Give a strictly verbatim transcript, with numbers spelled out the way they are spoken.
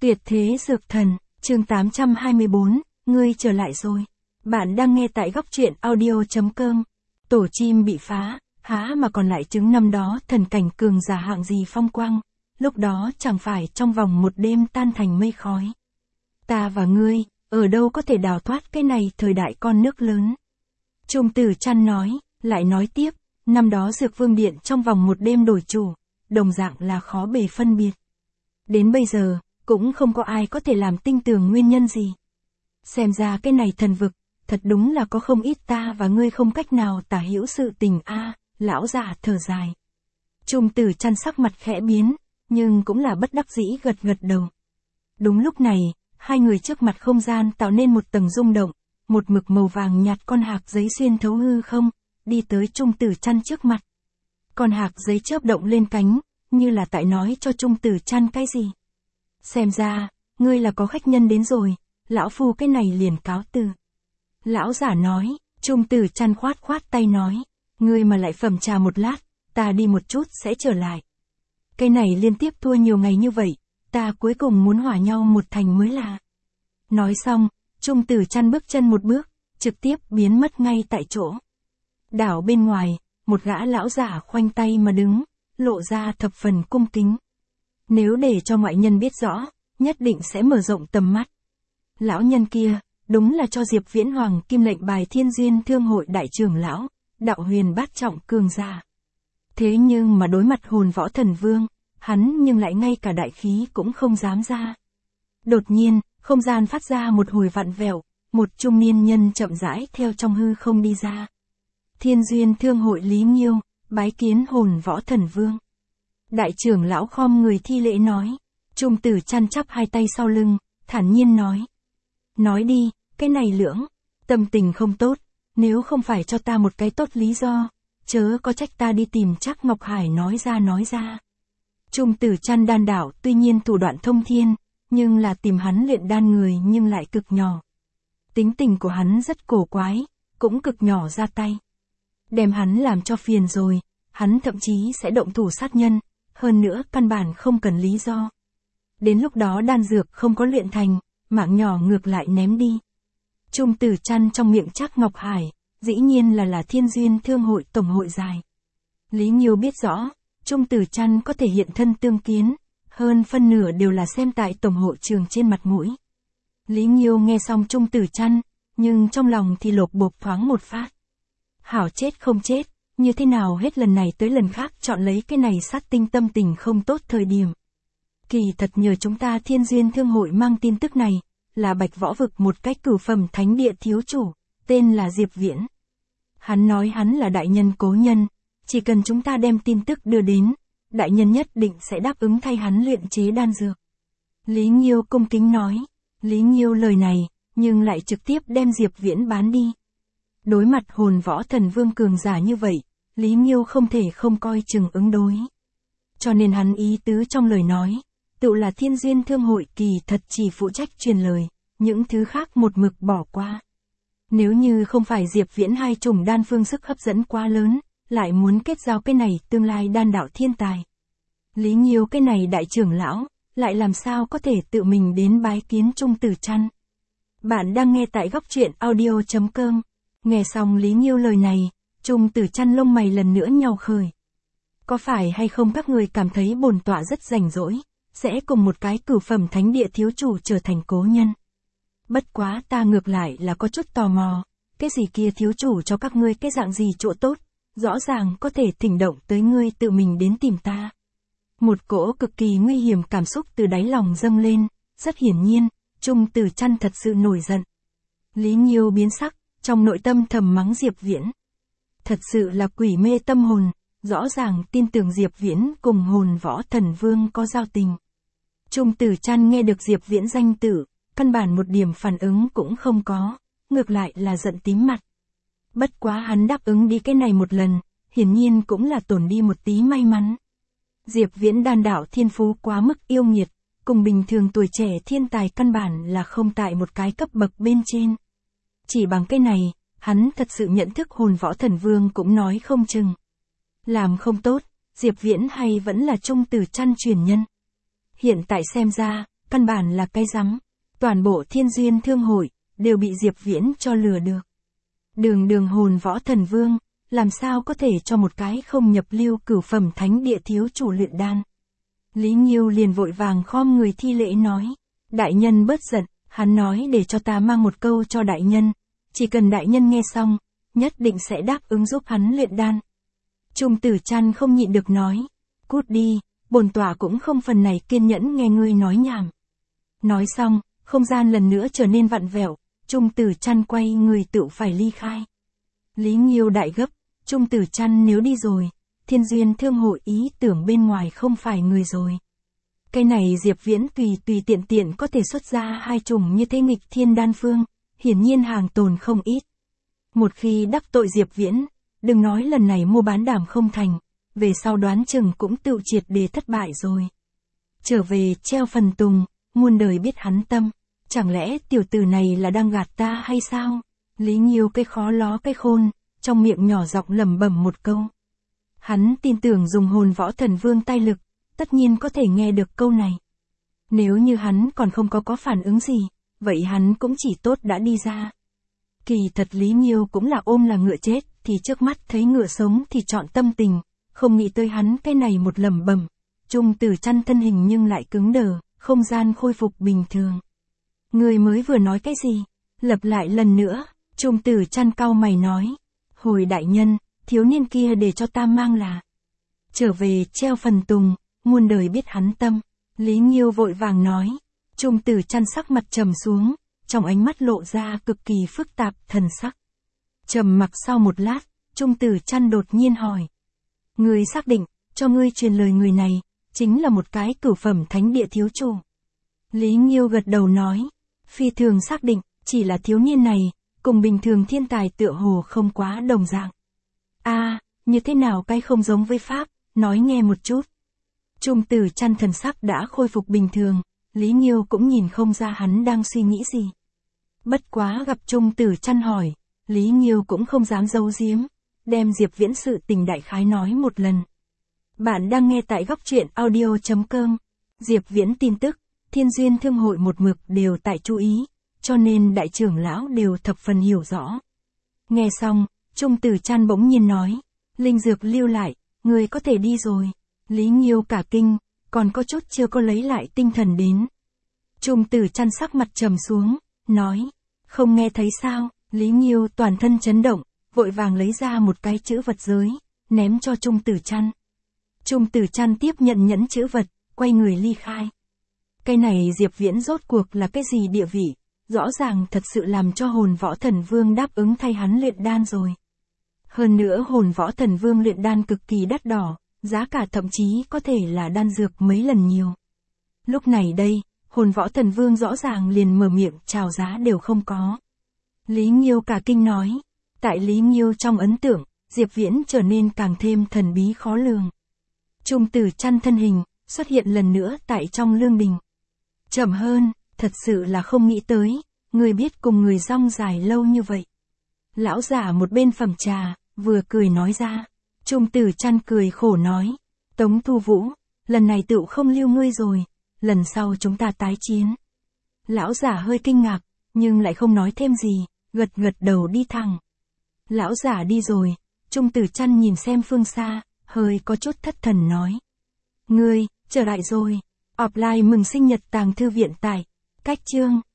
Tuyệt thế dược thần, chương tám trăm hai mươi bốn, ngươi trở lại rồi. Bạn đang nghe tại góc truyện audio chấm com. Tổ chim bị phá, há mà còn lại trứng năm đó thần cảnh cường giả hạng gì phong quang, lúc đó chẳng phải trong vòng một đêm tan thành mây khói. Ta và ngươi, ở đâu có thể đào thoát cái này thời đại con nước lớn. Trung Tử Trăn nói, lại nói tiếp, năm đó Dược Vương Điện trong vòng một đêm đổi chủ, đồng dạng là khó bề phân biệt. Đến bây giờ, cũng không có ai có thể làm tinh tường nguyên nhân gì. Xem ra cái này thần vực, thật đúng là có không ít ta và ngươi không cách nào tả hữu sự tình a. Lão giả thở dài. Trung Tử Trăn sắc mặt khẽ biến, nhưng cũng là bất đắc dĩ gật gật đầu. Đúng lúc này, hai người trước mặt không gian tạo nên một tầng rung động, một mực màu vàng nhạt con hạc giấy xuyên thấu hư không, đi tới Trung Tử Trăn trước mặt. Con hạc giấy chớp động lên cánh, như là tại nói cho Trung Tử Trăn cái gì. Xem ra, ngươi là có khách nhân đến rồi, lão phu cái này liền cáo từ. Lão giả nói, Trung Tử Trăn khoát khoát tay nói, ngươi mà lại phẩm trà một lát, ta đi một chút sẽ trở lại. Cái này liên tiếp thua nhiều ngày như vậy, ta cuối cùng muốn hòa nhau một thành mới là. Nói xong, Trung Tử Trăn bước chân một bước, trực tiếp biến mất ngay tại chỗ. Đảo bên ngoài, một gã lão giả khoanh tay mà đứng, lộ ra thập phần cung kính. Nếu để cho ngoại nhân biết rõ, nhất định sẽ mở rộng tầm mắt. Lão nhân kia, đúng là cho Diệp Viễn Hoàng kim lệnh bài Thiên Duyên Thương hội đại trưởng lão, đạo huyền bát trọng cường giả. Thế nhưng mà đối mặt hồn võ thần vương, hắn nhưng lại ngay cả đại khí cũng không dám ra. Đột nhiên, không gian phát ra một hồi vặn vẹo, một trung niên nhân chậm rãi theo trong hư không đi ra. Thiên Duyên Thương hội Lý Nghiêu, bái kiến hồn võ thần vương. Đại trưởng lão khom người thi lễ nói. Trung Tử Trăn chắp hai tay sau lưng, thản nhiên nói. Nói đi, cái này lưỡng, tâm tình không tốt, nếu không phải cho ta một cái tốt lý do, chớ có trách ta đi tìm Trác Ngọc Hải nói ra nói ra. Trung Tử Trăn đan đạo tuy nhiên thủ đoạn thông thiên, nhưng là tìm hắn luyện đan người nhưng lại cực nhỏ. Tính tình của hắn rất cổ quái, cũng cực nhỏ ra tay. Đem hắn làm cho phiền rồi, hắn thậm chí sẽ động thủ sát nhân, hơn nữa căn bản không cần lý do. Đến lúc đó đan dược không có luyện thành, mạng nhỏ ngược lại ném đi. Trung Tử Trăn trong miệng Trác Ngọc Hải, dĩ nhiên là là Thiên Duyên Thương hội tổng hội dài. Lý Nghiêu biết rõ, Trung Tử Trăn có thể hiện thân tương kiến, hơn phân nửa đều là xem tại tổng hội trường trên mặt mũi. Lý Nghiêu nghe xong Trung Tử Trăn, nhưng trong lòng thì lột bột thoáng một phát. Hảo chết không chết, như thế nào hết lần này tới lần khác chọn lấy cái này sát tinh tâm tình không tốt thời điểm. Kỳ thật nhờ chúng ta Thiên Duyên Thương hội mang tin tức này, là Bạch Võ Vực một cách cửu phẩm thánh địa thiếu chủ, tên là Diệp Viễn. Hắn nói hắn là đại nhân cố nhân, chỉ cần chúng ta đem tin tức đưa đến, đại nhân nhất định sẽ đáp ứng thay hắn luyện chế đan dược. Lý Nghiêu cung kính nói, Lý Nghiêu lời này, nhưng lại trực tiếp đem Diệp Viễn bán đi. Đối mặt hồn võ thần vương cường giả như vậy, Lý Nghiêu không thể không coi chừng ứng đối. Cho nên hắn ý tứ trong lời nói, tự là Thiên Duyên Thương hội kỳ thật chỉ phụ trách truyền lời, những thứ khác một mực bỏ qua. Nếu như không phải Diệp Viễn hai chủng đan phương sức hấp dẫn quá lớn, lại muốn kết giao cái này tương lai đan đạo thiên tài. Lý Nghiêu cái này đại trưởng lão, lại làm sao có thể tự mình đến bái kiến Trung Tử Trăn. Bạn đang nghe tại góc truyện audio chấm com. Nghe xong Lý Nghiêu lời này, Trung Tử Trăn lông mày lần nữa nhàu khởi. Có phải hay không các người cảm thấy bổn tọa rất rảnh rỗi, sẽ cùng một cái cửu phẩm thánh địa thiếu chủ trở thành cố nhân. Bất quá ta ngược lại là có chút tò mò, cái gì kia thiếu chủ cho các ngươi cái dạng gì chỗ tốt, rõ ràng có thể thỉnh động tới ngươi tự mình đến tìm ta. Một cỗ cực kỳ nguy hiểm cảm xúc từ đáy lòng dâng lên, rất hiển nhiên, Trung Tử Trăn thật sự nổi giận. Lý Nghiêu biến sắc, trong nội tâm thầm mắng Diệp Viễn. Thật sự là quỷ mê tâm hồn, rõ ràng tin tưởng Diệp Viễn cùng hồn võ thần vương có giao tình. Trung Tử Trăn nghe được Diệp Viễn danh tử, căn bản một điểm phản ứng cũng không có, ngược lại là giận tím mặt. Bất quá hắn đáp ứng đi cái này một lần, hiển nhiên cũng là tổn đi một tí may mắn. Diệp Viễn đan đạo thiên phú quá mức yêu nghiệt, cùng bình thường tuổi trẻ thiên tài căn bản là không tại một cái cấp bậc bên trên. Chỉ bằng cái này, hắn thật sự nhận thức hồn võ thần vương cũng nói không chừng. Làm không tốt, Diệp Viễn hay vẫn là Trung Tử Trăn truyền nhân. Hiện tại xem ra, căn bản là cái rắm. Toàn bộ Thiên Duyên Thương Hội, đều bị Diệp Viễn cho lừa được. Đường đường hồn võ thần vương, làm sao có thể cho một cái không nhập lưu cửu phẩm thánh địa thiếu chủ luyện đan. Lý Nghiêu liền vội vàng khom người thi lễ nói. Đại nhân bớt giận, hắn nói để cho ta mang một câu cho đại nhân. Chỉ cần đại nhân nghe xong, nhất định sẽ đáp ứng giúp hắn luyện đan. Trung Tử Trăn không nhịn được nói. Cút đi, bổn tọa cũng không phần này kiên nhẫn nghe ngươi nói nhảm. Nói xong, không gian lần nữa trở nên vặn vẹo, Trung Tử Trăn quay người tự phải ly khai. Lý Nghiêu đại gấp, Trung Tử Trăn nếu đi rồi, Thiên Duyên Thương Hội ý tưởng bên ngoài không phải người rồi. Cái này Diệp Viễn tùy tùy tiện tiện có thể xuất ra hai chủng như thế nghịch thiên đan phương, hiển nhiên hàng tồn không ít. Một khi đắc tội Diệp Viễn, đừng nói lần này mua bán đảm không thành, về sau đoán chừng cũng tự triệt để thất bại rồi. Trở về treo phần tùng, muôn đời biết hắn tâm, chẳng lẽ tiểu tử này là đang gạt ta hay sao? Lý Nghiêu cái khó ló cái khôn, trong miệng nhỏ giọng lẩm bẩm một câu. Hắn tin tưởng dùng hồn võ thần vương tay lực, tất nhiên có thể nghe được câu này. Nếu như hắn còn không có có phản ứng gì, vậy hắn cũng chỉ tốt đã đi ra. Kỳ thật Lý Nghiêu cũng là ôm là ngựa chết, thì trước mắt thấy ngựa sống thì chọn tâm tình, không nghĩ tới hắn cái này một lẩm bẩm. Trung Tử Trăn thân hình nhưng lại cứng đờ, không gian khôi phục bình thường. Người mới vừa nói cái gì? Lặp lại lần nữa, Trung Tử Trăn cau mày nói. Hồi đại nhân, thiếu niên kia để cho ta mang là. Trở về treo phần tùng, muôn đời biết hắn tâm. Lý Nghiêu vội vàng nói. Trung Tử Trăn sắc mặt trầm xuống, trong ánh mắt lộ ra cực kỳ phức tạp thần sắc. Trầm mặc sau một lát, Trung Tử Trăn đột nhiên hỏi. Người xác định, cho ngươi truyền lời người này, chính là một cái cửu phẩm thánh địa thiếu chủ. Lý Nghiêu gật đầu nói. Phi thường xác định, chỉ là thiếu niên này, cùng bình thường thiên tài tựa hồ không quá đồng dạng. A, à, như thế nào cái không giống với Pháp, nói nghe một chút. Trung Tử Trăn thần sắc đã khôi phục bình thường, Lý Nghiêu cũng nhìn không ra hắn đang suy nghĩ gì. Bất quá gặp Trung Tử Trăn hỏi, Lý Nghiêu cũng không dám giấu giếm, đem Diệp Viễn sự tình đại khái nói một lần. Bạn đang nghe tại góc truyện audio chấm com. Diệp Viễn tin tức, Thiên Duyên Thương Hội một mực đều tại chú ý, cho nên đại trưởng lão đều thập phần hiểu rõ. Nghe xong, Trung Tử Trăn bỗng nhiên nói, linh dược lưu lại, người có thể đi rồi. Lý Nghiêu cả kinh, còn có chút chưa có lấy lại tinh thần đến. Trung Tử Trăn sắc mặt trầm xuống, nói, không nghe thấy sao? Lý Nghiêu toàn thân chấn động, vội vàng lấy ra một cái chữ vật giới, ném cho Trung Tử Trăn. Trung Tử Trăn tiếp nhận nhẫn chữ vật, quay người ly khai. Cái này Diệp Viễn rốt cuộc là cái gì địa vị, rõ ràng thật sự làm cho hồn võ thần vương đáp ứng thay hắn luyện đan rồi. Hơn nữa hồn võ thần vương luyện đan cực kỳ đắt đỏ, giá cả thậm chí có thể là đan dược mấy lần nhiều. Lúc này đây, hồn võ thần vương rõ ràng liền mở miệng chào giá đều không có. Lý Nghiêu cả kinh nói, tại Lý Nghiêu trong ấn tượng, Diệp Viễn trở nên càng thêm thần bí khó lường. Trung Tử Trăn thân hình, xuất hiện lần nữa tại trong lương đình. Chậm hơn, thật sự là không nghĩ tới, người biết cùng người rong dài lâu như vậy. Lão giả một bên phẩm trà, vừa cười nói ra. Trung Tử Trăn cười khổ nói, Tống Thu Vũ, lần này tựu không lưu ngươi rồi, lần sau chúng ta tái chiến. Lão giả hơi kinh ngạc, nhưng lại không nói thêm gì, gật gật đầu đi thẳng. Lão giả đi rồi, Trung Tử Trăn nhìn xem phương xa, hơi có chút thất thần nói. Ngươi, trở lại rồi, offline mừng sinh nhật Tàng Thư Viện tại, cách chương.